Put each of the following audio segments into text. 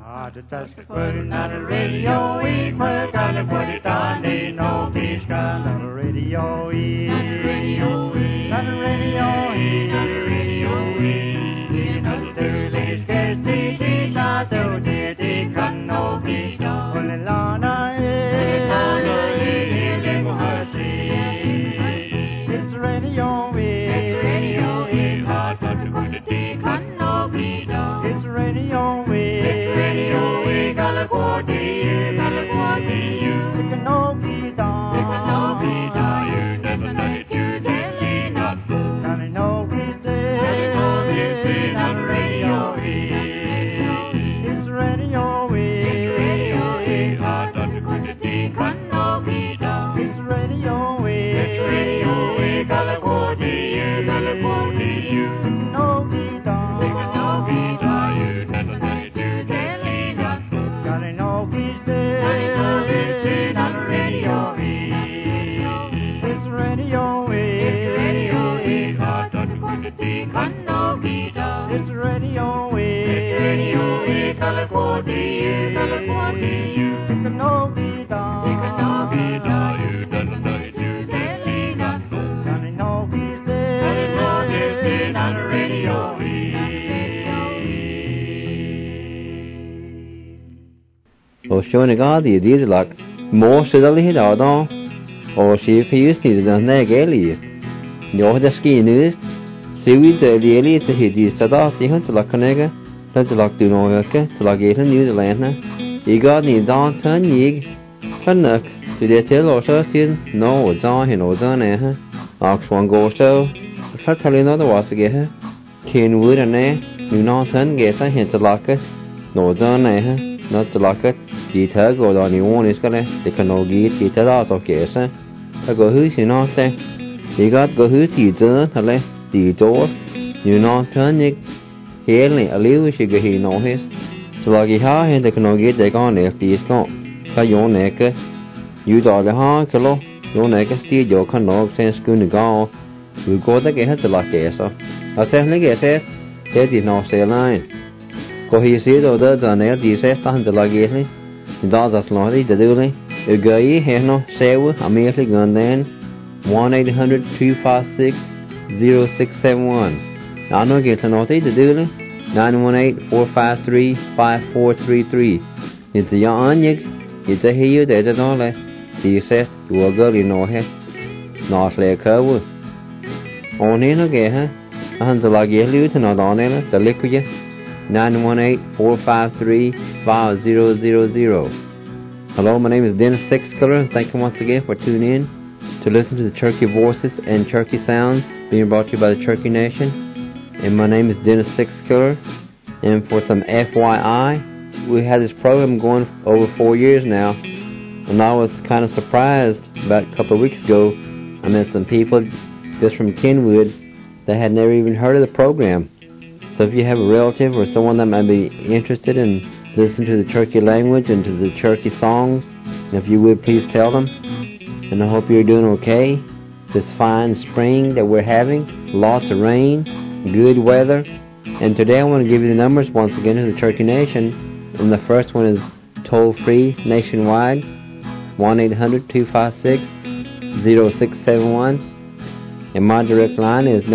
Just putting on the radio, we put on the Putitani, no Pishka, not a radio, not a radio, not a radio, not a radio, not a Thursday's guest, the not to the can no Pishka, only Lana, it's radio, it's radio, hard but to put the can no Pishka, it's radio, showing a god the ideas like more so that he had on or she used to the neck alias. You're the ski news. See we the alias to hit you set off the hunt like a nigger, that's like do no work to like it in New Zealand. You got the downturn yig, Hannock to the tail or so still no John and Ozan eh, Ox one go so, shut telling another was to get her. Kenwood and eh, you know, turn guess I hint to lock it, no John eh. Not to lock it, the tag or on the one is gonna, they can no get the tag out of case. I go who's you know, say, you got go who's the turn, the door, you know, turn it, healing a little sugar he know his. So like he ha, and they can no get they gone if the is not. So your neck, you dog the ha, kilo, your neck is still your can no sense going to go. We go to get the lock case. I said, like I said, that is no say line. Có hi sĩ đồ đó giờ này thì sẽ tăng từ lại cái này, đó là lo đi từ đâu này, gửi hè nó xe với America gần đến 1-800-256-0671, anh nói cái thằng nó thì từ đâu này, 918-453-5433, như thế anh nhớ, như thế hiểu để cho nó là thì sẽ vừa gửi nó hết, nó sẽ khơi với, anh ấy nó kể ha, anh từ lại cái lưu thì nó đó này là từ lịch cái 918-453-5000. Hello, my name is Dennis Sixkiller. Thank you once again for tuning in to listen to the Cherokee Voices and Cherokee Sounds being brought to you by the Cherokee Nation. And my name is Dennis Sixkiller. And for some FYI, we had this program going over 4 years now. And I was kind of surprised about a couple of weeks ago. I met some people just from Kenwood that had never even heard of the program. So if you have a relative or someone that might be interested in listening to the Cherokee language and to the Cherokee songs, if you would please tell them. And I hope you're doing okay. This fine spring that we're having, lots of rain, good weather. And today I want to give you the numbers once again to the Cherokee Nation. And the first one is toll-free nationwide, 1-800-256-0671. And my direct line is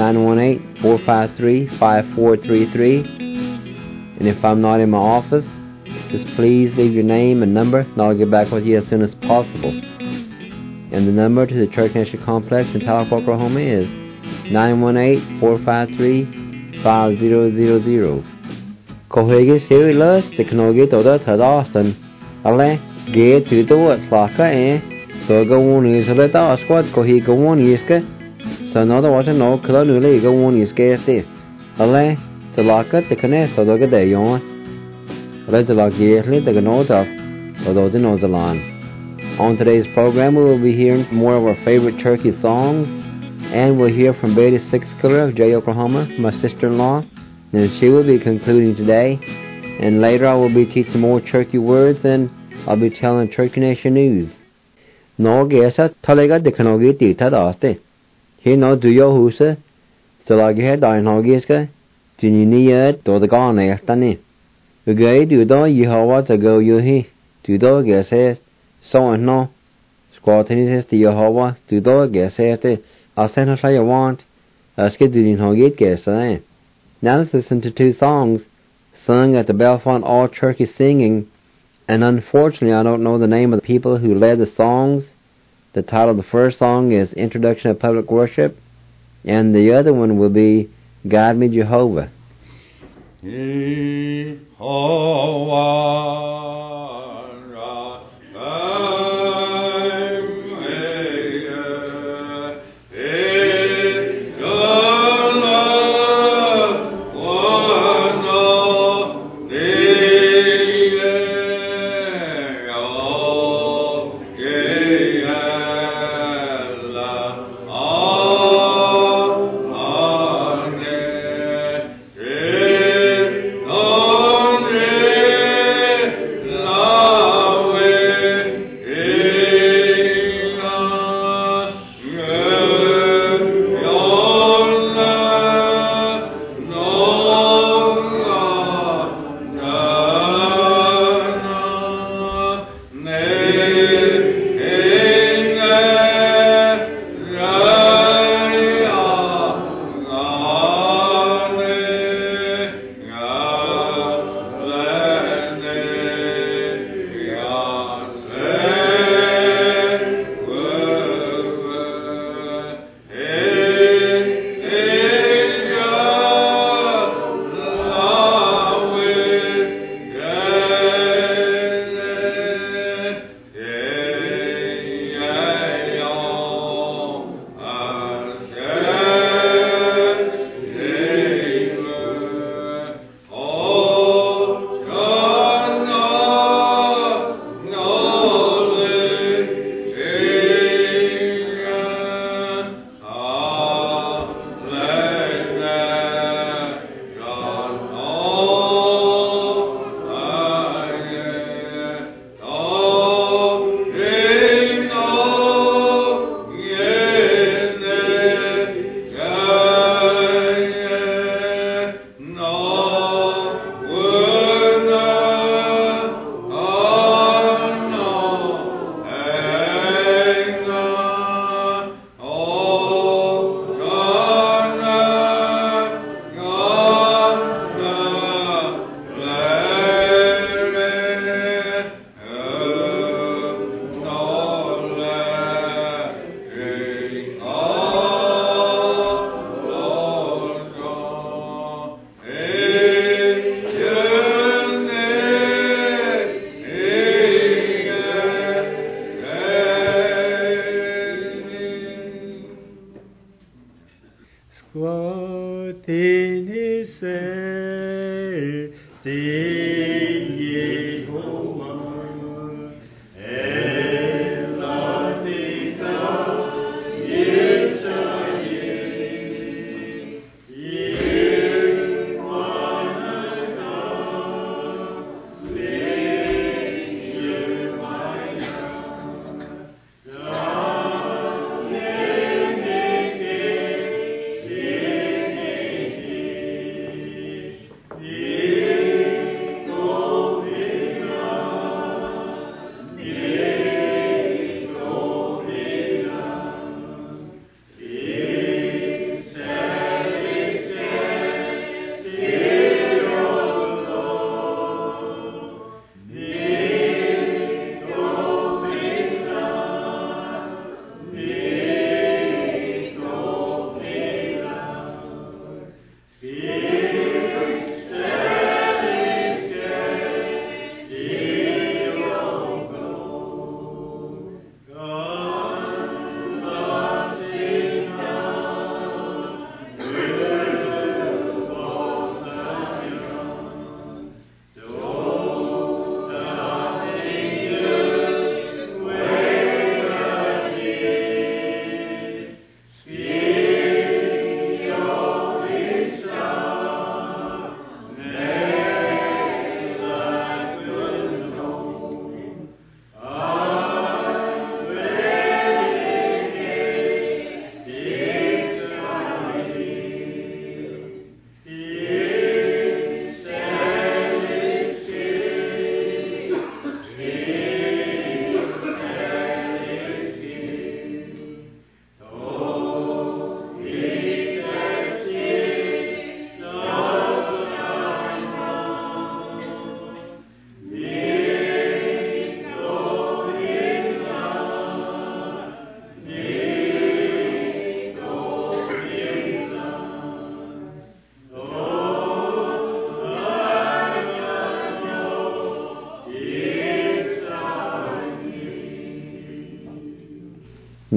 918-453-5433. And if I'm not in my office, just please leave your name and number, and I'll get back with you as soon as possible. And the number to the Cherokee Nation Complex in Tahlequah, Oklahoma is 918-453-5000. Kohege serious, the Kanoge Toda Tadastan. Ale, get to the word, Flaka, eh? So go on is a letter, squad, Kohi go on, Yiska. So another water no color newly go on is scarcely. Ale, to lock it, the connect, so look at the yarn. Let's lock yearly, the note of, although the nose line. On today's program, we will be hearing more of our favorite Cherokee songs, and we'll hear from Betty Sixkiller of Jay, Oklahoma, my sister-in-law, and she will be concluding today. And later I will be teaching more Cherokee words, and I'll be telling Cherokee Nation news. No guess Talega de Kanogi Tita Daste. He no do your huse, so like he had Dine Hogiska, Juninia to the Garne Tani. Ugay du do Yehovah to go yuhi, du do geses, so and no, squatinis to Yehovah, du do geses, asen hasaya want, aske du din hogit gesay. Now let's listen to two songs sung at the Belfont All Turkey Singing, and unfortunately I don't know the name of the people who led the songs. The title of the first song is Introduction of Public Worship, and the other one will be Guide Me Jehovah.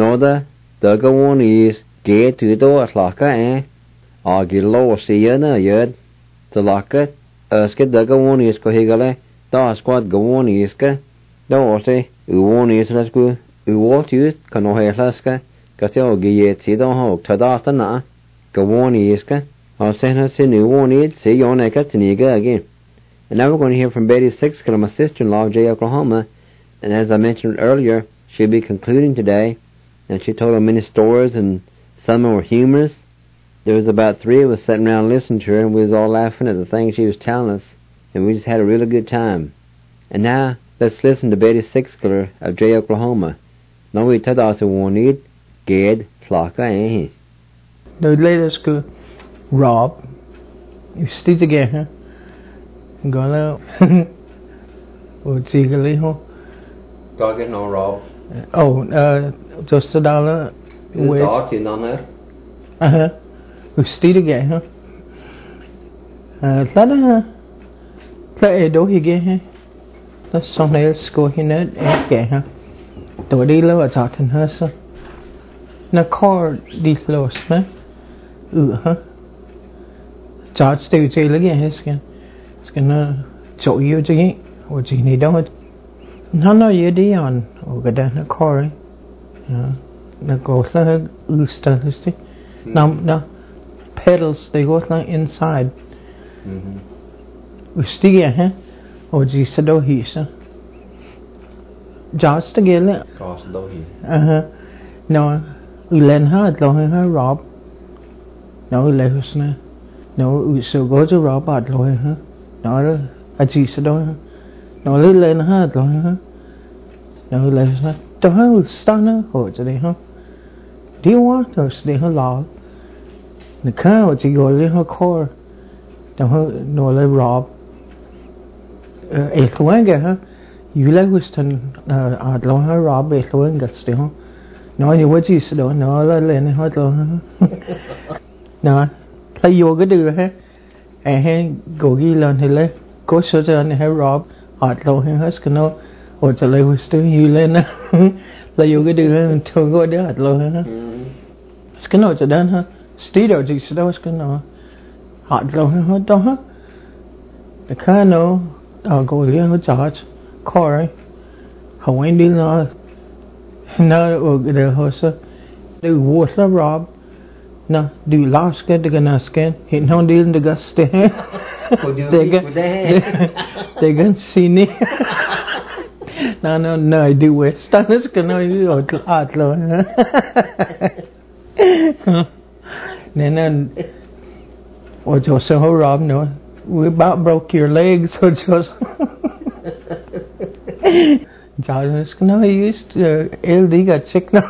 Noda, the go on is get to the door at Laka, or get low Siena yet, the Laka, Erskit the go on is Kohigale, the squad go on iska, the Ose, Uon is Lasku, Uwot used, Canoheslaska, Castel Giet Sidon Hawk, Tadatana, go on iska, or send her sin Uon it, say your neck at Niga again. And now we're going to hear from Betty Sixkill, my sister-in-law of Jay, Oklahoma. And as I mentioned earlier, she'll be concluding today. And she told her many stories, and some were humorous. There was about 3 of us sitting around listening to her, and we was all laughing at the things she was telling us. And we just had a really good time. And now, let's listen to Betty Sixkill of Jay, Oklahoma. Now we tell us one need, Ged, Tlaka, eh? The latest go, Rob, you stay together. Gọi là chị cái lý hông? Có cái nó Rob. Just đó là đó thì nó nữa. We stay together. Đó là tại đâu hi ghé ha. Đó xong này school hi nè ghé ha. Tôi đi lâu ở trọ thành hết sao? Nó car đi lâu mà. Ha. Trọ stay chơi lại ghé hết kìa. Nó chỗ yêu chứ gì, hoặc gì này đâu, nó nói gì đi on, hoặc cái đó nó core ấy, nó có là ustalis đi, nó pedals they go là inside, ustigia ha, hoặc gì sẽ đâu hi sao, just together, có sẽ đâu hi, nó lên hết rồi ha Rob, nó lên hết nè, nó sẽ go to Rob at rồi ha. Nó là chỉ sẽ đó nó lên hết rồi ha nó lên hết đó là start nó hồi cho đây ha đi qua rồi để họ lo nó khá chỉ gọi lên họ core đó nó lên Rob thôi kìa ha you like Western lo ha Rob thôi kìa đấy ha nó như vậy chỉ sẽ đó nó lên hết rồi nó thấy vô cái điều ha go ghi lên thì lấy cố số cho anh hay Rob lâu hay hết cái nó cho lấy Western you lên á là vô cái điều thường gọi đó lâu ha cái nó cho đến ha stay đâu chỉ đâu cái nó lâu hay hết đó ha cái nó go ghi nó charge core không anh đi nó cái điều hồi xưa đều vô là Rob no, do last get the gonna scan. Hit no deal the gas stay. They can see me. No, I do it. Stannis can I do art lo. Then, or just so Rob, no, we about broke your legs, so just. Jarvis can I used LD got sick now.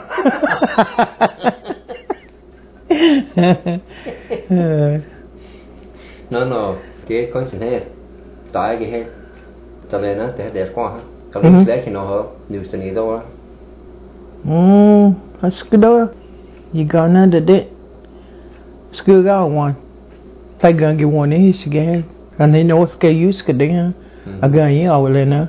nó cái con chuyện này tại cái hết cho nên nó để đẹp quá còn lúc đấy thì nó hợp nhiều sự này đâu that's good though you gonna did it school got one phải gần cái one ấy sẽ get and they know cái use cái đấy ha again you all lên nữa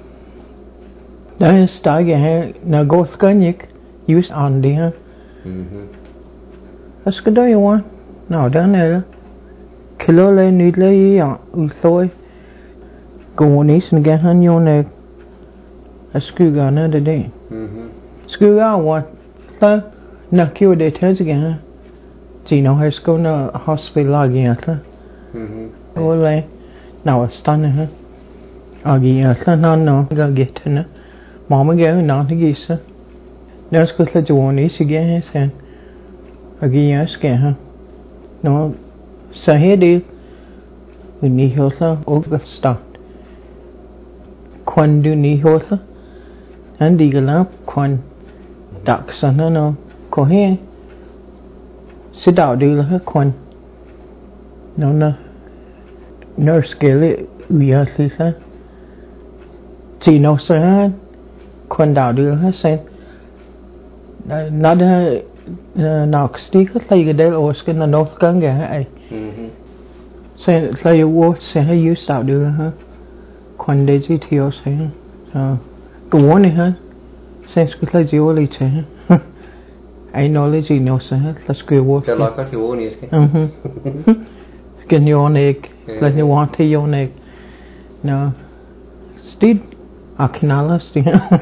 đấy start cái ha nó go cái nhịp use on đi ha that's good though you want nào đó này đó kilo lên nít lấy thôi còn ní xin nghe hắn nhau này school gà nữa đây school gà what ta na kêu để thế chứ kìa chỉ nó high school na hospital là kìa ta ôi vậy nào start nữa à kìa ta nó gà get nữa mà mới ghé nó thì gì sao nếu school là chỗ ní xin nghe hết sen à kìa kìa ha nó sa hết đi ni hiểu là start quan du ni hiểu là anh đi cái lắm quan đặc sản nó có hết sẽ đào đi là hết quan nó nurse cái lệ uy thì sao chỉ nó sẽ quan đào đi là hết sen nó đã nào stick cái cái đấy ở cái nó căng cái ấy sen là vô sẽ hay use đào đi là hết quan đấy chỉ thiếu sẽ cái món này ha sen cái là gì vậy chứ ai knowledge I know sa la skrivo. Cha la ka ti o ni ske. Skin yonig, la ni want to yonig. No. Stid akinala sti.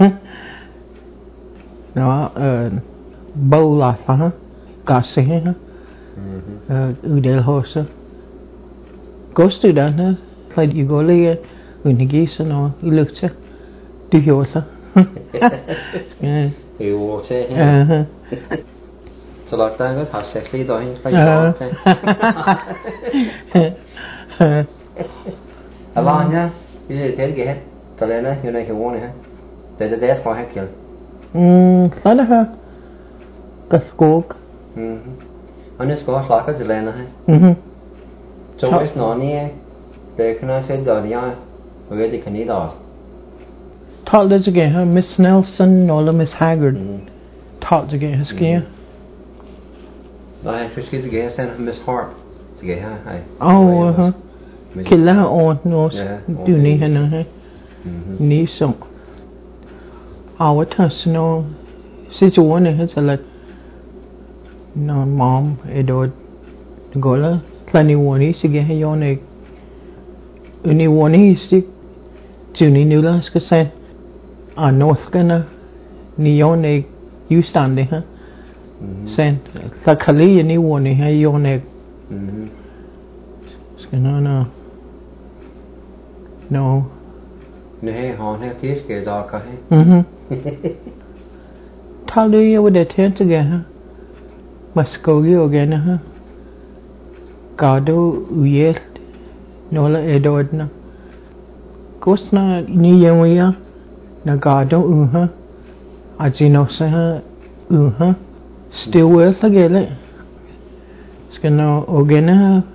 No, bow la ha. Gase ha. Udel hosa. Goes to that, like you go lay unigis and all, you look to do yosa. You walk it. So like that, I have sexy doing like Alanya, you did take it. Talena, you like a warning. There's a death for Heckle. Son of her. Gaskog. On this goes like a Zelena. So it's not near. They can I say Dorian, where they can eat off. Taught us again, huh? Miss Nelson or Miss Haggard. Taught again, his gear. I have kids again, send Miss Hart to get her. Oh, kill her on, no, do need her, no, need some. Our touch, no, situation is a lot. No, mom, Edward, Gola, plenty one is to get her your egg. Only one is to Junie Nulas, because I North Gunner, Neon egg, you standing, huh? Sent the Kali and you want to hear your neck. No. No, hey, on her teeth get dark. Tell you with the tent again, must go you again, huh? Gado, yes, Nola Edwardna. Gosna Niya, Nagado, Ajinosa, Still worth again. Skano Ogena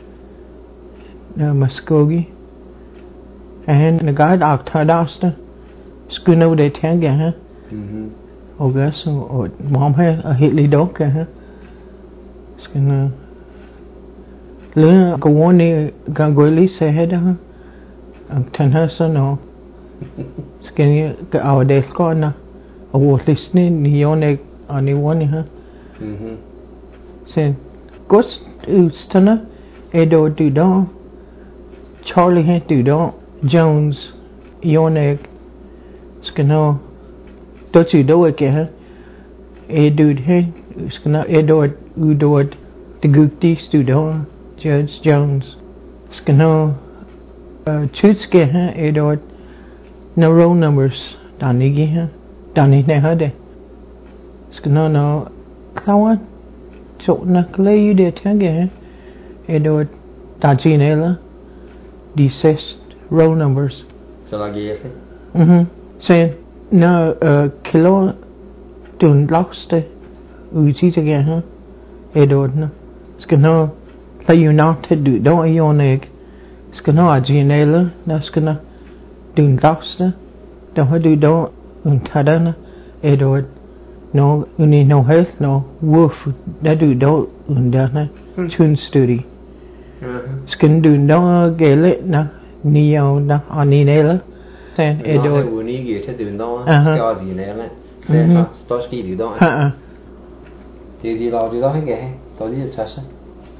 Muskogee and the guide Octadasta Skuno de Tanga, huh? Ogus or Mom had a Hitley dog, huh? Skano Luna go on the Gangoli say head, huh? Tenhurst no Skinny our days corner. I was listening, Neonic. Only one, huh? Saying, Ghost Ustana, Edo Dudon, Charlie Hent Dudon, Jones, Yonek, Skano, don't you do it, huh? Edo, Skana, Edo, Udod, the Gupti Studon, Judge Jones, Skano, Chutske, huh? Edo, no roll numbers, Danigi, huh? Dani Nehade. No, Kawan, Chokna Clay, you did again. Edward Tajinella, desist roll numbers. So, like, yes, Saying, no, kilo dun lost Uchi again, huh? Edward, no. Skano, play you not to do, don't you on egg. Skano, Ajinella, no, skana, dun lost, don't do, don't, untadana, Edward. No, you need no health, no wolf. That do don't undana. Chun study. Skin do no gale na neo na aninela. Sen edo. No, we need to do no. Scars in there. Sen stoski do don't. Did you love you don't get? Don't you touch it?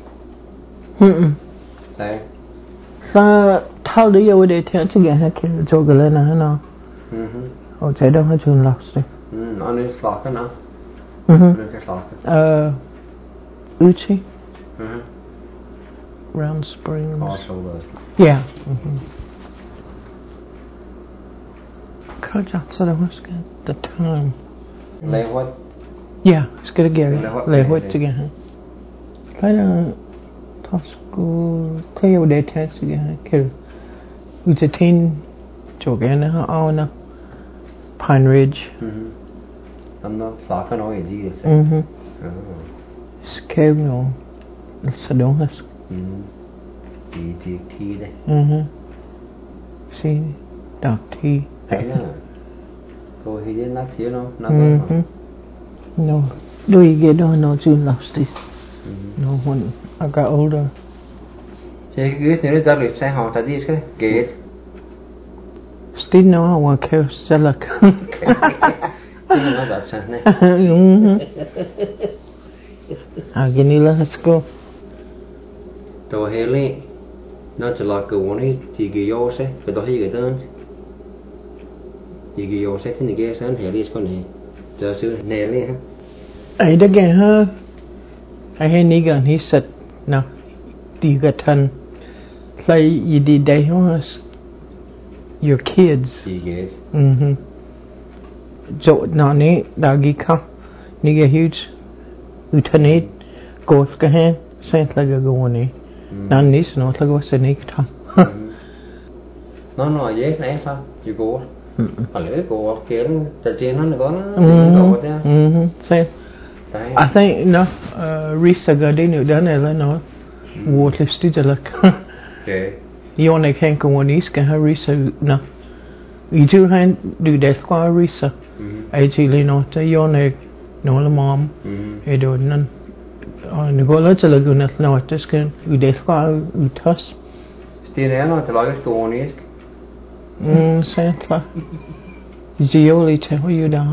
Say. So, how do you would attempt to get her kid to go in? No. Oh, I don't have to lost it. On this locker now. Uchi. Round Springs. Also, yeah. Coach outside of Wisconsin at the time. Lay what? Yeah, it's good to get it. Lay what together. Kind of Tosco. Tell you what they test together. Kill. It's a teen. Jogana, Auna. Pine Ridge. I'm not talking all you say. Skavno. Sadonas. E.T. Key. See, Dr. T. So he didn't like you know. No. Do you get on no June lost this? No, when I got older. Chị cứ nếu ra lịch xe họ ta đi cái ghế. Still no, I want to sell a nó đã sang này Gini lah hasko. đồ hele nó chỉ là cái vấn đề thì cái yếu sẽ phải đó cái đơn thì cái yếu sẽ thì cái sáng hele con này giờ xưa nè lên ha Ai đã nghe ha? Ai hay ní gần hi sật nào đi cái thân lấy gì đi đây hả? Your kids. thì cái Chỗ nào nè đã ghi khăm ní cái huge lieutenant goes cái ha sen là cái vấn đề nào ní nó là cái sen này tham nó nói dễ này sao chứ cô ở lưỡi cô kiến tại trên nó có nó có thế sen I think no Risa ga đi nữa đó này là nó water still là okay you only can go on is can have Risa no you do hand do that qua Risa actually no to you only no là mom I don't know nó gọi là chỉ là cái nó just can you that qua you toss tiền này nó chỉ là cái cô này say là Zioli tell you down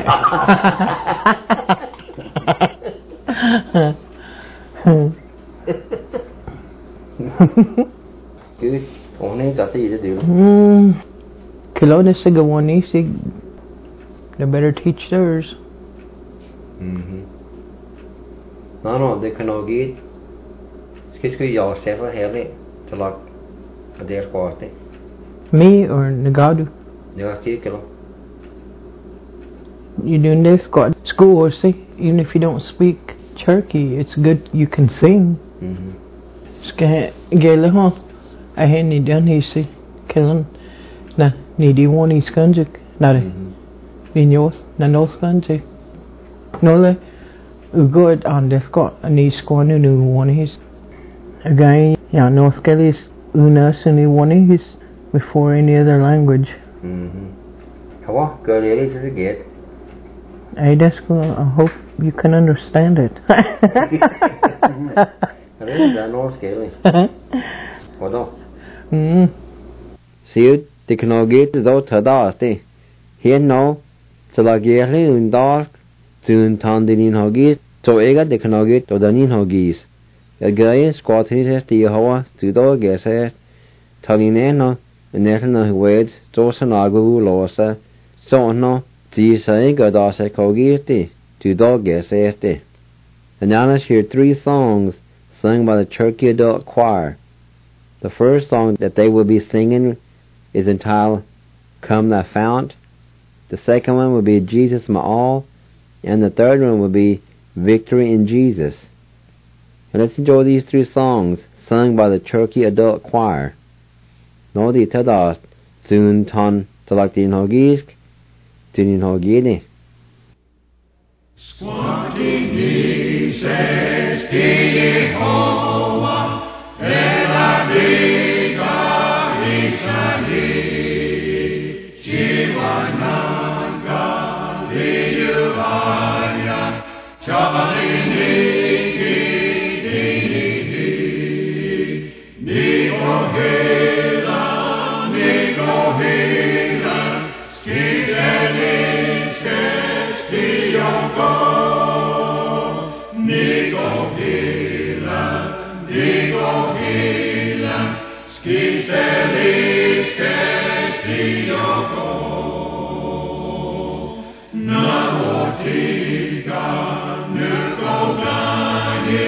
cứ ổn nên chặt gì được Kilo ne se go on easy they better teach theirs nó để cái nó ghi cái gió sẽ là hele chỉ là cái đẹp quá thế me or Nagadu nếu cái lo you doing this got school or see even if you don't speak Cherokee it's good you can sing ska gele ho I had ni done he see killing na ni di one is kanjik na de ni nyos na nos kanjik no le good on this got ni score nu one is again yeah no skelis unas and one is before any other language how girl is it get I just I hope you can understand it. Đấy nó scary. Có đâu. Siêu technology từ đâu thở đó thế. Hiện nó chỉ là cái liên đó chuyên thằng đi nhìn học gì, cho cái technology từ đó nhìn học gì. Cái cái squat thì sẽ đi hoa từ đó cái sẽ thằng này nó nên nó wait cho nó agу losa cho nó chỉ sai cái đó sẽ có gì thế. To dog guess este. And now let's hear 3 songs sung by the Cherokee Adult Choir. The first song that they will be singing is entitled Come Thou Fount. The second one will be Jesus My All. And the third one will be Victory in Jesus. And let's enjoy these 3 songs sung by the Cherokee Adult Choir. Nó đi theo đó Zun Ton Talaktin Hogisk Tunin Hogini. Squatting says Jehovah, Ela Vega Isani, Chivananga, Viyuvanya, Chabalini, Nigohela, Skidelin, Skestiyoko. Nigohila, Skistelis, Kestiyoko. Namotika, Nukogani,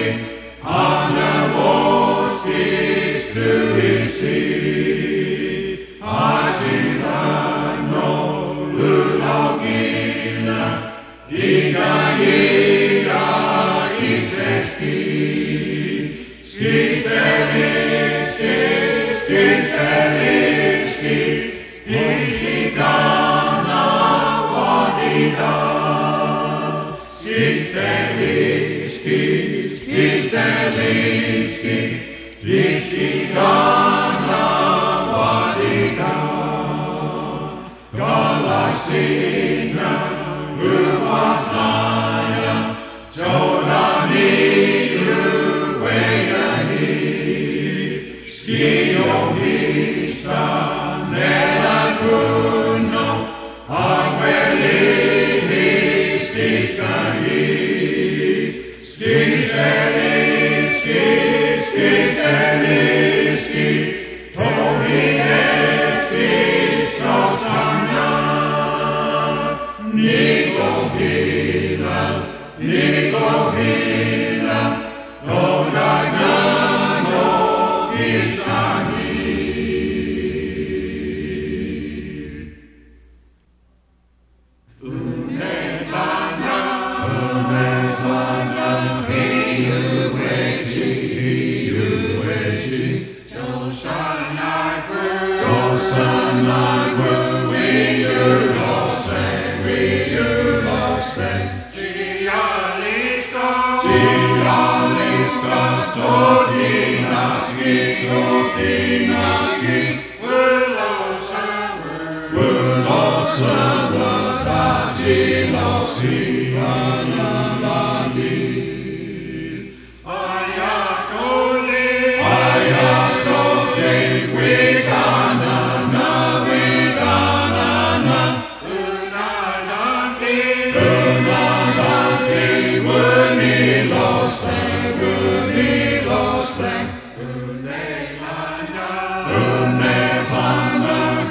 Anawoskis, Tuisi, Ajirano, Lulogila, Igayila, Iseski, Skisteliski, Iskigana, Wadida, Skisteliski, Iskigana, Wadida, Galasina, Uvataya, Jolani, Ruwayani, Siohista, Nela Bruno, Aguelini,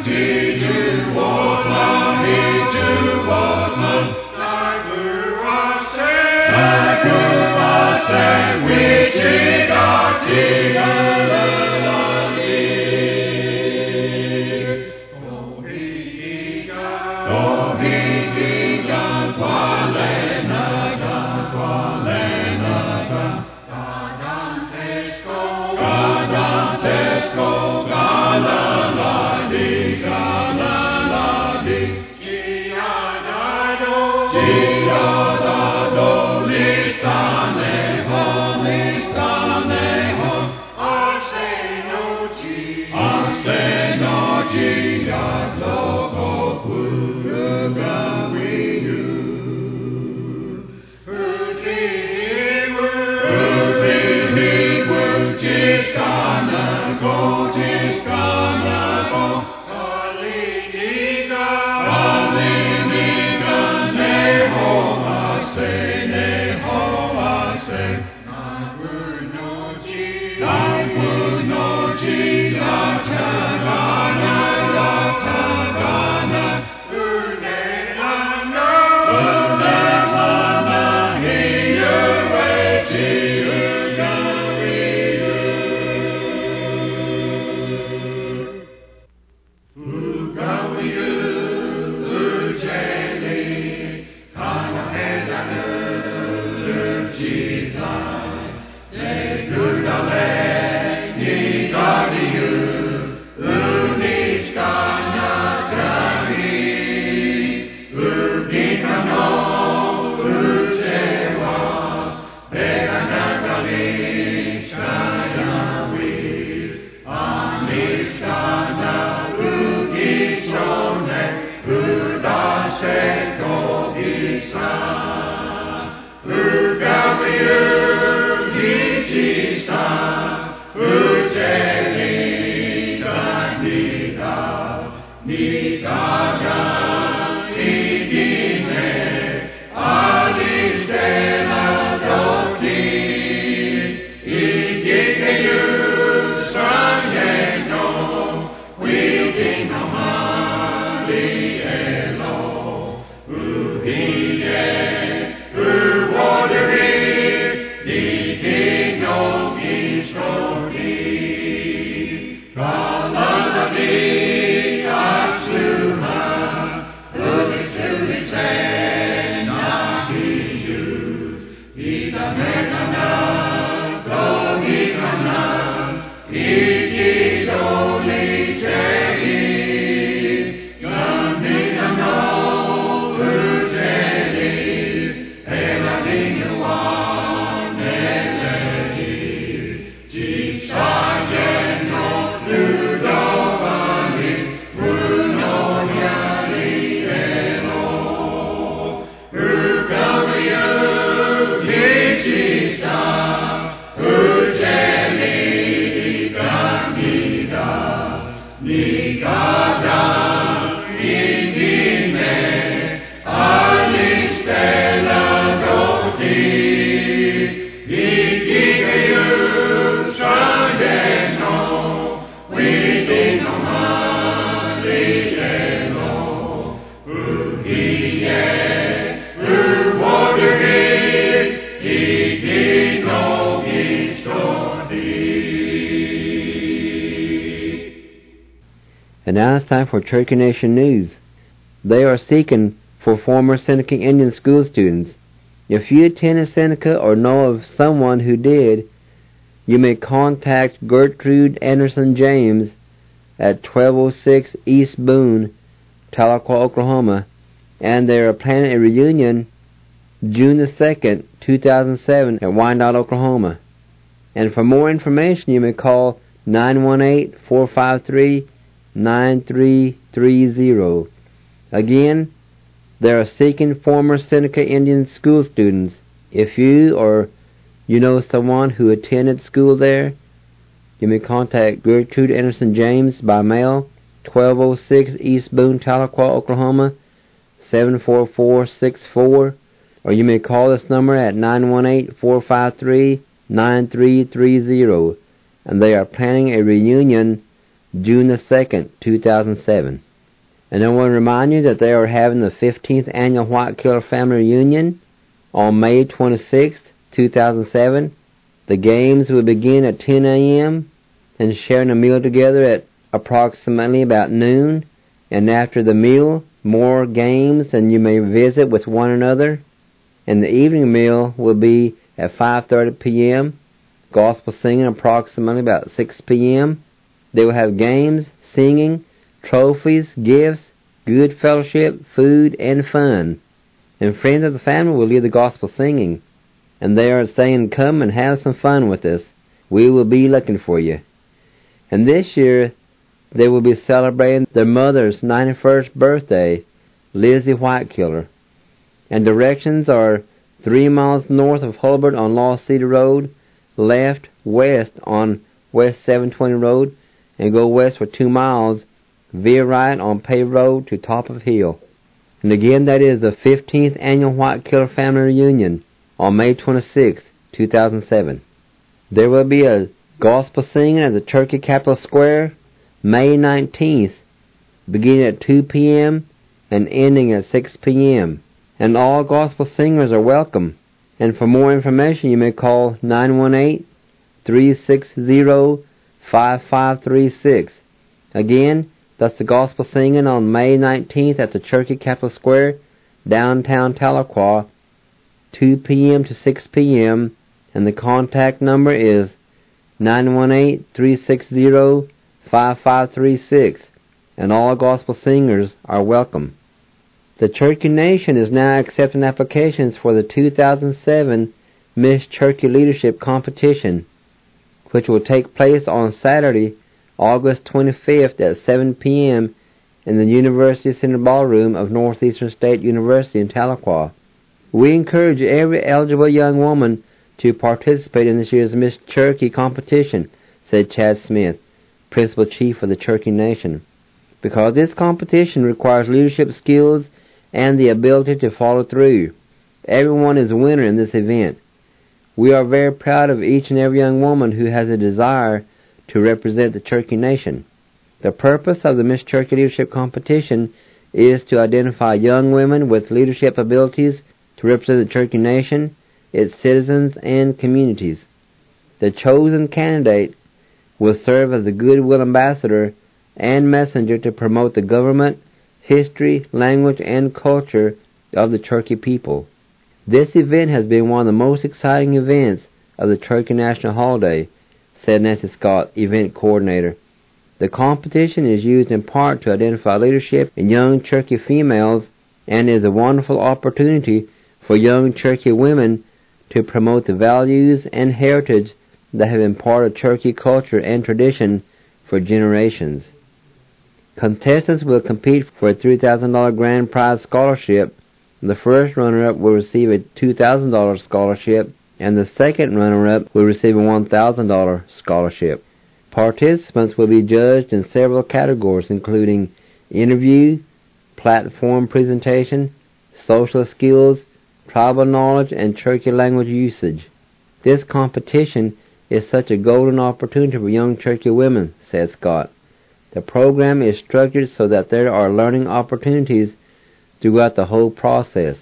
And now it's time for Cherokee Nation News. They are seeking for former Seneca Indian school students. If you attended Seneca or know of someone who did, you may contact Gertrude Anderson James at 1206 East Boone, Tahlequah, Oklahoma, and they are planning a reunion June the 2nd, 2007 at Wyandotte, Oklahoma. And for more information, you may call 918-453-9330. Again, they are seeking former Seneca Indian school students. If you or you know someone who attended school there, you may contact Gertrude Anderson James by mail, 1206 East Boone, Tahlequah, Oklahoma, 74464, or you may call this number at 918-453-9330. And they are planning a reunion June the 2nd, 2007. And I want to remind you that they are having the 15th Annual White Killer Family Reunion on May 26th, 2007. The games will begin at 10 a.m. and sharing a meal together at approximately about noon. And after the meal, more games, and you may visit with one another. And the evening meal will be at 5:30 p.m. Gospel singing approximately about 6 p.m. They will have games, singing, trophies, gifts, good fellowship, food, and fun. And friends of the family will lead the gospel singing. And they are saying, come and have some fun with us. We will be looking for you. And this year, they will be celebrating their mother's 91st birthday, Lizzie Whitekiller. And directions are 3 miles north of Hulbert on Lost Cedar Road, left west on West 720 Road, and go west for 2 miles, veer right on paved road to top of hill. And again, that is the 15th Annual White Killer Family Reunion on May 26, 2007. There will be a gospel singing at the Turkey Capitol Square May 19th, beginning at 2 p.m. and ending at 6 p.m. And all gospel singers are welcome. And for more information, you may call 918-360-5536. Again, that's the gospel singing on May 19th at the Turkey Capitol Square, downtown Tahlequah, 2 p.m. to 6 p.m. And the contact number is 918-360-5536. And all gospel singers are welcome. The Cherokee Nation is now accepting applications for the 2007 Miss Cherokee Leadership Competition, which will take place on Saturday, August 25th at 7 p.m. in the University Center Ballroom of Northeastern State University in Tahlequah. We encourage every eligible young woman to participate in this year's Miss Cherokee competition, said Chad Smith, Principal Chief of the Cherokee Nation, because this competition requires leadership skills and the ability to follow through. Everyone is a winner in this event. We are very proud of each and every young woman who has a desire to represent the Cherokee Nation. The purpose of the Miss Cherokee Leadership Competition is to identify young women with leadership abilities to represent the Cherokee Nation, its citizens, and communities. The chosen candidate will serve as a goodwill ambassador and messenger to promote the government, history, language, and culture of the Cherokee people. This event has been one of the most exciting events of the Cherokee National Holiday, said Nancy Scott, event coordinator. The competition is used in part to identify leadership in young Cherokee females and is a wonderful opportunity for young Cherokee women to promote the values and heritage that have been part of Cherokee culture and tradition for generations. Contestants will compete for a $3,000 grand prize scholarship. The first runner-up will receive a $2,000 scholarship, and the second runner-up will receive a $1,000 scholarship. Participants will be judged in several categories, including interview, platform presentation, social skills, tribal knowledge, and Cherokee language usage. This competition is such a golden opportunity for young Cherokee women, said Scott. The program is structured so that there are learning opportunities throughout the whole process.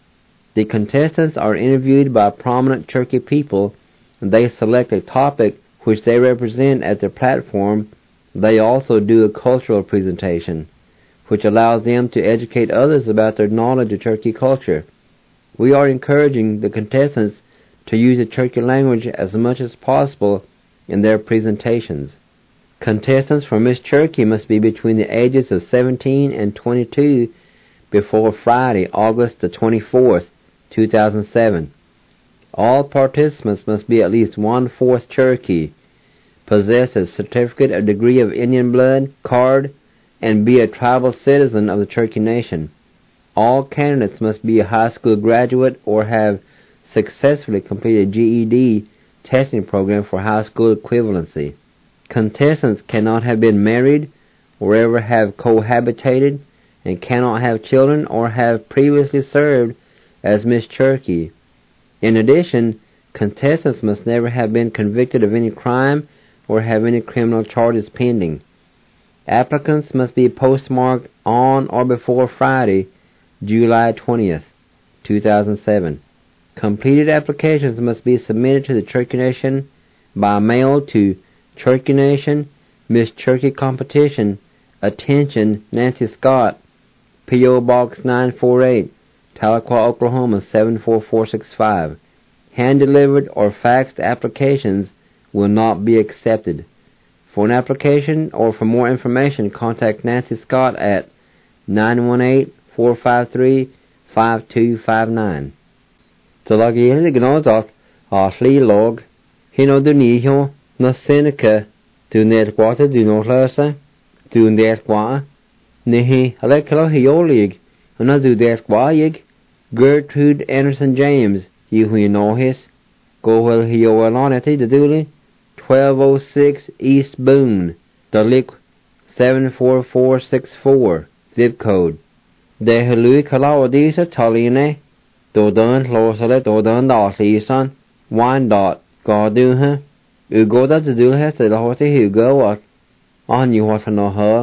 The contestants are interviewed by prominent Cherokee people, and they select a topic which they represent at their platform. They also do a cultural presentation, which allows them to educate others about their knowledge of Cherokee culture. We are encouraging the contestants to use the Cherokee language as much as possible in their presentations. Contestants for Miss Cherokee must be between the ages of 17 and 22 before Friday, August the 24th, 2007. All participants must be at least 1/4 Cherokee, possess a certificate or degree of Indian blood card, and be a tribal citizen of the Cherokee Nation. All candidates must be a high school graduate or have successfully completed a GED testing program for high school equivalency. Contestants cannot have been married or ever have cohabitated, and cannot have children or have previously served as Miss Cherokee. In addition, contestants must never have been convicted of any crime or have any criminal charges pending. Applicants must be postmarked on or before Friday, July 20th, 2007. Completed applications must be submitted to the Cherokee Nation by mail to Cherokee Nation, Miss Cherokee Competition, Attention, Nancy Scott, P.O. Box 948, Tahlequah, Oklahoma 74465. Hand-delivered or faxed applications will not be accepted. For an application or for more information, contact Nancy Scott at 918-453-5259. Talagi gnozat Ashley log Hino Dunihio na Seneca to Netquata do no lasa to Netqua Nihi Alekalo Hiolig and do Detquayig Gertrude Anderson James, you who know his go well Hiolanati the Dooley 1206 East Boone, the Lick 74464 zip code. De Louis Calawdisa Taline Dodan Losale Dodan Dotlisan Wine dot Goduha Ugoda to do has the Horty Hugo what on you what no her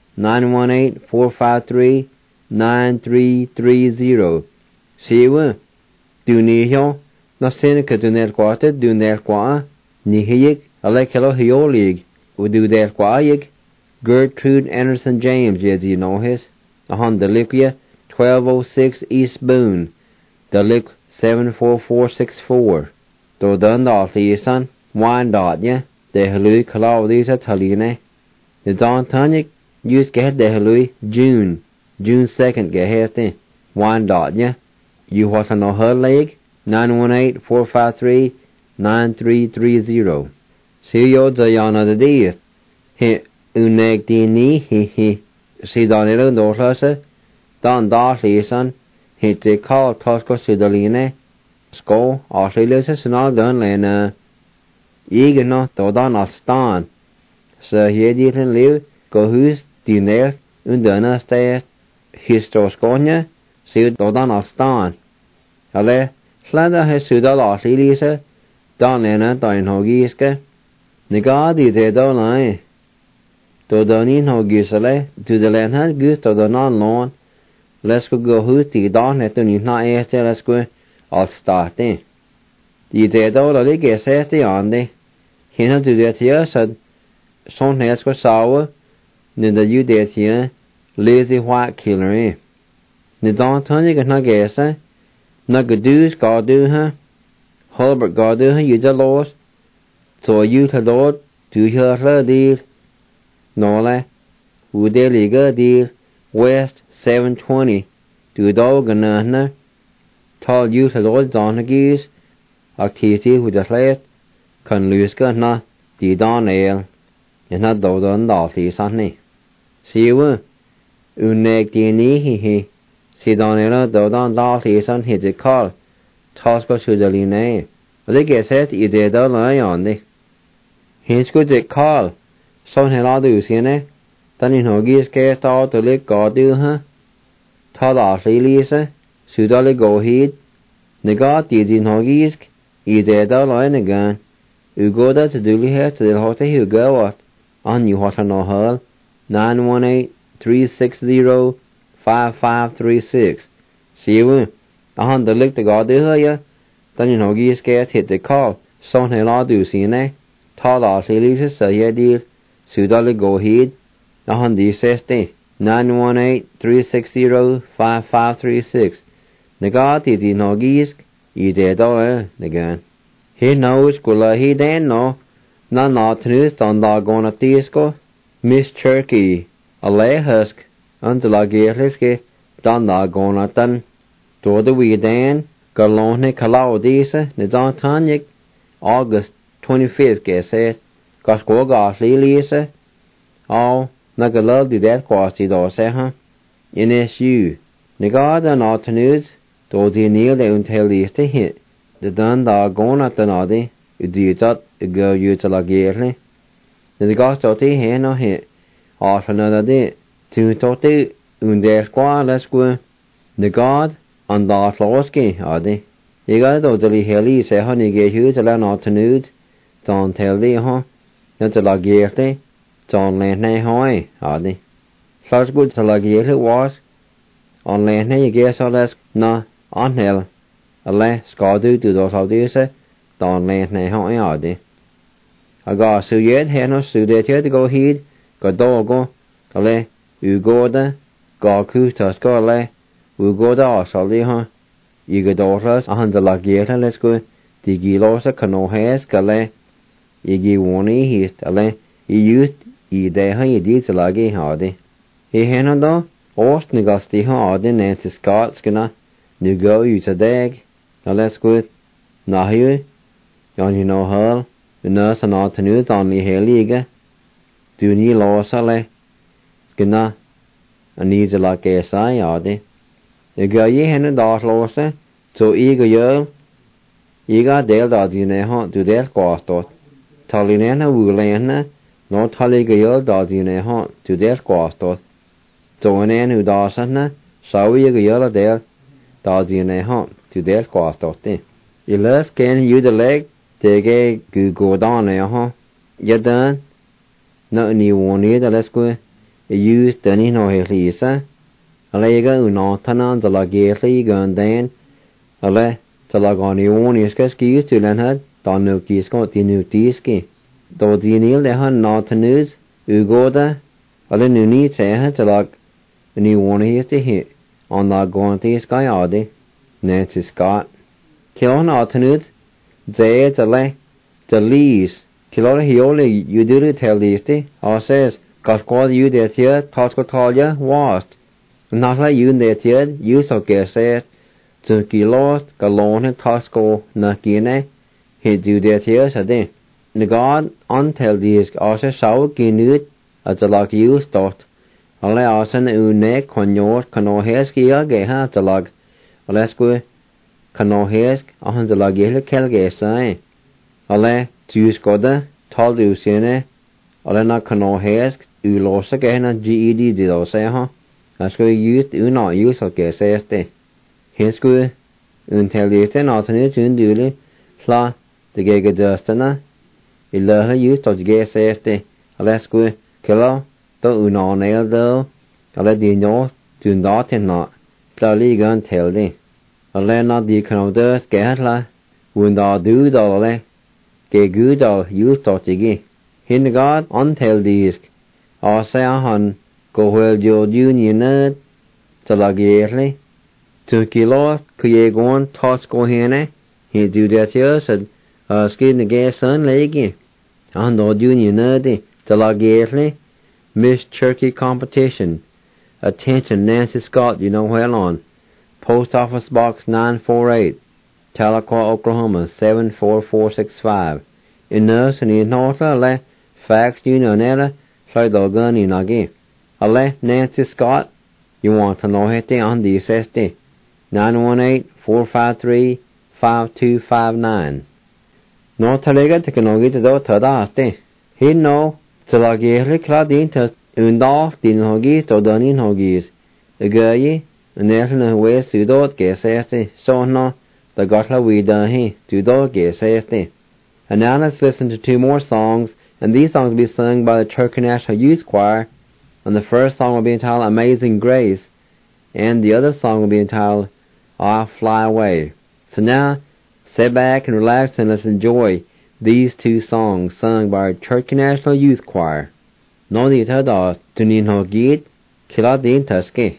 918-453-9330. See we do Nihio no Seneca do Netquata do Netqua Nihik Alekelo Hiolig would do Netquayig Gertrude Anderson James, as you know his, on the Liquia 1206 East Boone, the Lick 74464. Do done the son, wine dot ya, de Louis Calawdisa Taline. The Don Tonic used get de Louis June 2nd get hasty, wine dot ya. You was on her leg 918-453-9330. See you Zayana the day. He uneg dini he see Donero Dorlasa Don Darlison he te call Tosco Sidoline Sko Australia Sonal Dunlena Igno Dodan Alstan so he didn't live go who's diner undana stay Histosconia see Dodan Alstan Ale Slanda has Sudal Australia Donlena Doinhogiska Negadi de Dolai to Donin Hogisale to the land has good to the non lawn. Let's go who's the dawn at the not asked let's go all start in. The dead all the guess at the on the Hina to that here said son has go sour, then the you dead here lazy white killer in. The dawn turn you can not guess not good do's God do her. Hulbert God do her you the lost. So you the Lord to her deal. Nola, Udeliga deal West 720 to Doganana. Tall youth at all Donagis, activity with the last, can lose na, the Don Ale, and not Dodan Dalty Sunny. See you, Uneg Dini he, see Donella Dodan Dalty Sun hit the call, Tosco to the Line. They get set, you did all lie on the. He's good to call. Son hela du sine, tani hogis ke ta to le go du ha. Ta da lise, sudale go hid. Nega ti din hogis, I de da line again. U go da to do li to the hote hu go what. On you what no hurl. 918-360-5536. See you. On the lick the go du ha ya. Tani hogis ke hit the call. Son hela du sine. Ta da lise sa ye deal. Sudale go ahead. On the seste 918-360-5536. Negati di nogis I de do again. He knows gula he then no. Na tenus on da gona tisco. Miss Cherokee. A lay husk. Until la gerliske. Dan da gona tan. Do the we dan. Galone Calawdisa. Ne don tanyik. August 25th get said. Gasco gas lisa. Oh, Nagalove did that quasi do say, huh? In SU. Negada and Altenudes, do the kneel they until least to hit. The dun dog gone at the noddy, you do that, you go you to la gearly. The gas dotty here no hit. Off another day. To totty, their squaw, let's go. The god, and that lawski, are they? You got to the hilly say, honey, get you to learn Altenudes. Don't tell thee, huh? Not to la gearly. John Land Nay Hoy, Hardy. Such good to like it was. On Land Nay, guess all that's no, on hell. A lay, Scadu to those of these, Don Land Nay Hoy, Hardy. I got so yet, Henno, so that you to go heed, go dogo, a lay, you go there, go coo to go lay, you go there, so the huh. You go daughters, a hundred like yet, let's go. The gilosa cano has, gale. You give one east, a lay, you used. I det har gitt til laget I hardy. I henne da, årsnigast I hardy ned til skatskene, nu går ut av deg, eller skutt, nahju, jan I nå høl, nøs han til ut an I helige, du ni låsa le, skene, og ni til laget seg hardy. Nu går I henne da låse, så I går gjør, I går del da dine har, du del gåstått, talinene ulene, no talige gjør da dine har til der gåstått. Så en who dasene, så jeg gjør der da dine har til der gåstått. I løs kan judeleg, det gudgodane jeg har. Jeg den, når ni vånir der skulle, just den I nå helt lise. Eller jeg unatana der lager I gønden, eller der lager ni vånir skal skis til den her, da nukisko til nutiski. Da dinil det han natanus ugoda eller nuni tseha talag ni woni hiti hi on la gonti sky adi nancy scott kilon natanus ze tale talis kilon hioli yuduru telisti or says kaskod you det here taskotalya wast nahla you det here you so gese to kilot galon tasko nakine he do det here sade Nagad until these also saw ginut as a log used dot. Ale asen une conyor canoheski geha the log. Alesque canohesk on the log yellow kelgesai. Ale juice goda, told you sene. Alena canohesk, ulosa gena GED did also ha. As we used una use of geseste. Hesque until the ten alternate unduli, fla the gega dustana. I lỡ dưới tàu ghé xe tê, alés quê, cái lo, tàu nọ này đâu, alé đi nhó, chuyện đó thế nọ, tàu lý gần theo đi, alé nó đi khâu đỡ cái là, buồn đó đu đó alé, cái gu đó dưới tàu ghé, hiện God on theo đi, ở xe hòn, cô huel vô dư như nết, tàu là ghé đi, từ kilo, cứ gọn toss cô hên ấy, hiện dù đẹp chứ, skin ghé sơn lấy ghé. On the junior nerdy, the lagerly, Miss Turkey competition. Attention Nancy Scott, you know well on. Post Office Box 948, Tahlequah, Oklahoma 74465. In nurse and in Northa, le, fax you know netta, fly the gun in again. Ale, Nancy Scott, you want to know anything on the SSD. 918-453-5259. No talega te kanogi te do tada aste. He no talagi hlikla din te unda din hogi to danin hogis. Agayi unefna we sudot geseste so no the gotla we dahi sudot geseste. And now let's listen to two more songs, and these songs will be sung by the Turkey National Youth Choir. And the first song will be entitled Amazing Grace, and the other song will be entitled I'll Fly Away. So now sit back and relax and let's enjoy these two songs sung by our Turkey National Youth Choir. No di tada tunin ho git kila din taske.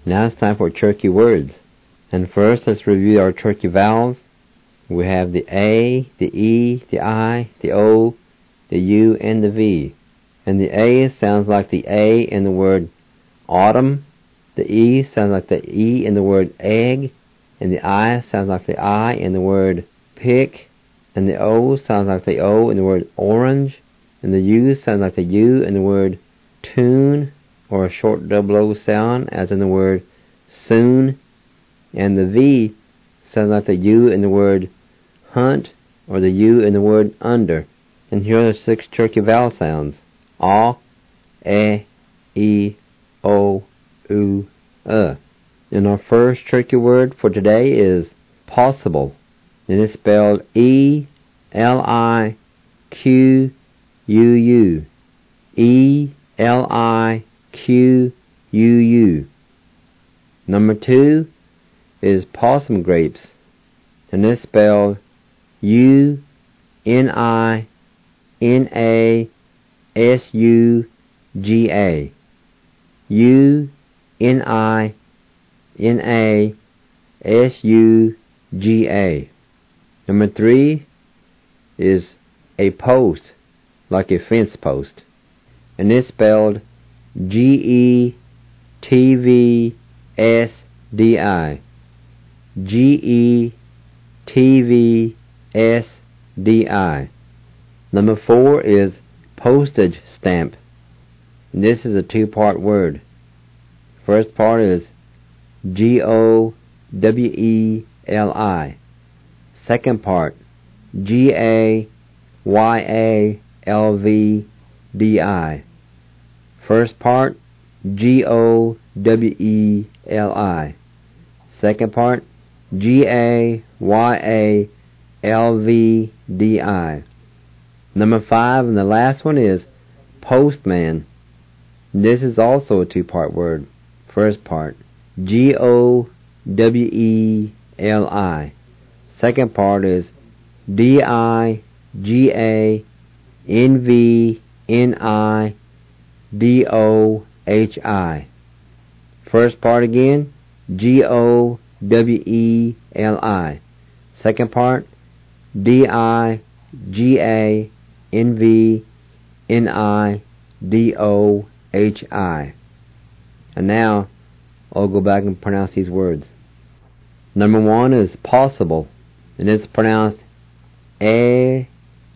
Now it's time for Cherokee words. And first, let's review our Cherokee vowels. We have the A, the E, the I, the O, the U, and the V. And the A sounds like the A in the word autumn. The E sounds like the E in the word egg. And the I sounds like the I in the word pick. And the O sounds like the O in the word orange. And the U sounds like the U in the word tune, or a short double O sound, as in the word soon. And the V sounds like the U in the word hunt, or the U in the word under. And here are the 6 Cherokee vowel sounds: A, E, O, U, And our first Cherokee word for today is possible. And it's spelled E-L-I-Q-U-U. E-L-I-Q-U-U. Number 2 is possum grapes. And it's spelled U-N-I-N-A-S-U-G-A. U-N-I-N-A-S-U-G-A. Number 3 is a post, like a fence post. And it's spelled G-E-T-V-S-D-I. G-E-T-V-S-D-I. Number 4 is postage stamp. And this is a 2-part word. First part is G-O-W-E-L-I. Second part, G-A-Y-A-L-V-D-I. First part, G-O-W-E-L-I. Second part, G-A-Y-A-L-V-D-I. Number 5 and the last one is postman. This is also a 2-part word. First part, G-O-W-E-L-I. Second part is D-I-G-A-N-V-N-I-D-O-H-I. First part again, G-O-W-E-L-I. Second part, D-I-G-A-N-V-N-I-D-O-H-I. And now, I'll go back and pronounce these words. Number 1 is possible, and it's pronounced E-Li-Gu.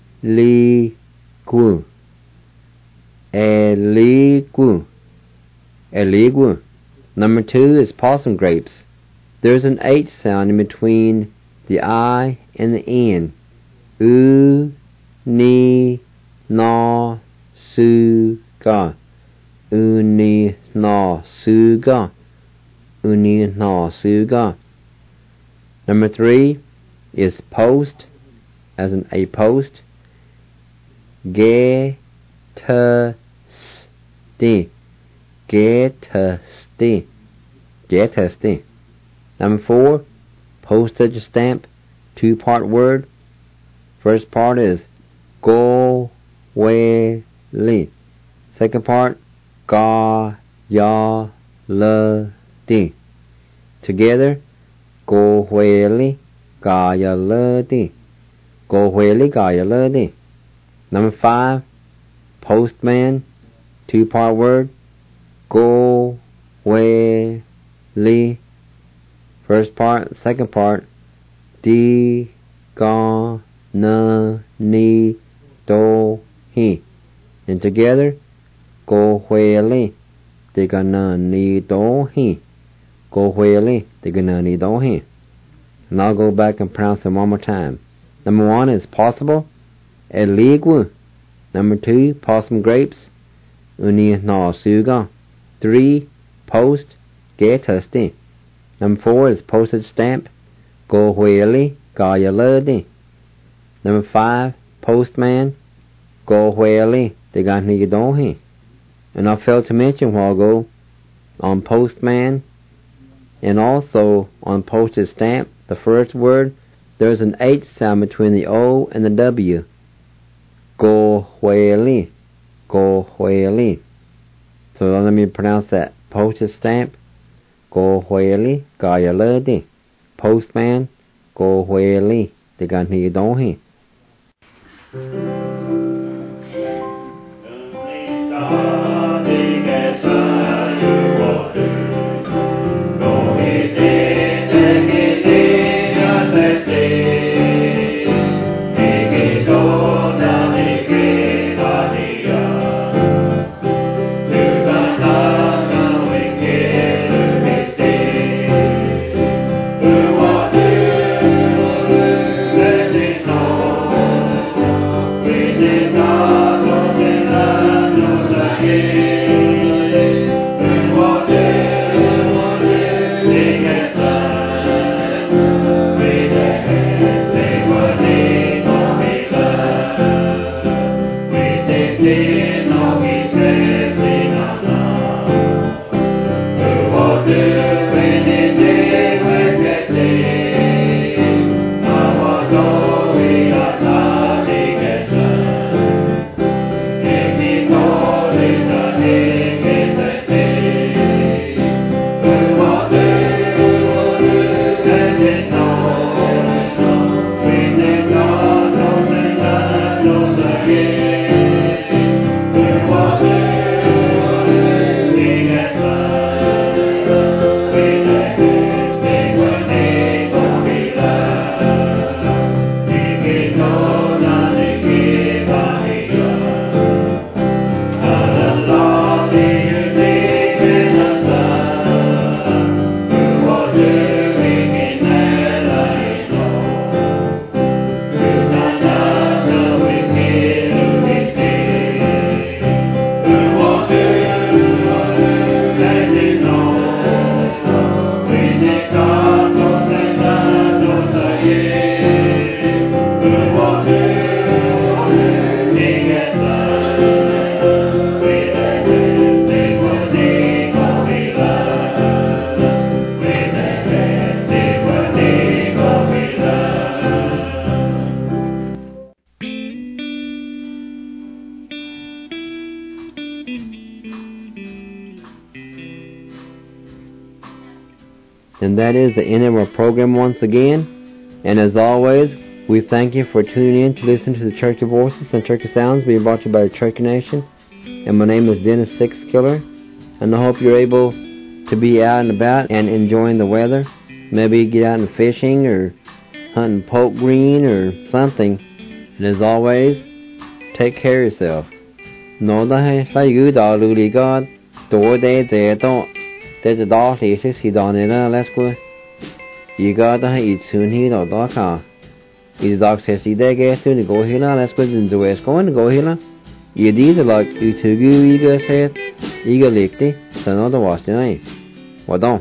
E-Li-Gu. E-Li-Gu. Number 2 is possum grapes. There's an H sound in between the I and the N. U-Ni-Na-Su-Ga. U-Ni-Na-Su-Ga. U-Ni-Na-Su-Ga. Number 3 is post, as in a post. Ge-ta-sti. Get-ta-sti. Get-ta-sti. Number 4, postage stamp, 2-part word. First part is go-we-li. Second part, ga-ya-la-di. Together, go-we-li, ga-ya-la-di. Go-we-li, ga-ya-la-di. Number 5, postman, 2-part word. Go-we-li. First part, second part, di-ga-na-ni-do-hi. And together, go-we-li, di-ga-na-ni-do-hi. Go-we-li, di-ga-na-ni-do-hi. And I'll go back and pronounce them one more time. Number 1 is possible, E-Li-Gu. Number 2, possum grapes, U-Ni-Na-Su-Ga. 3, post, Ge-ta-sti. Number 4 is postage stamp, go-we-li, ga-ya-la-di. Number 5, postman, go-we-li, di-ga-ni-do-hi. And I failed to mention a while ago, on postman and also on postage stamp, the first word, there's an H sound between the O and the W. Go-we-li. Go-we-li. So let me pronounce that. Postage stamp, Go Hueli, Gaya Lady. Postman, Go Hueli, the Ganhi Donhi. And that is the end of our program once again. And as always, we thank you for tuning in to listen to the Cherokee Voices and Cherokee Sounds being brought to you by the Cherokee Nation. And my name is Dennis Sixkiller. And I hope you're able to be out and about and enjoying the weather. Maybe get out and fishing or hunting poke green or something. And as always, take care of yourself. Know that say you da luli god. Do they don't. There's a dog here, he done it, let's go. You got to eat soon here, no dog car. The dog says, he there get soon to go here, let's go to the west going to go here. You did like you to go, you go said, you go lick it, so not the wash your name. What don't?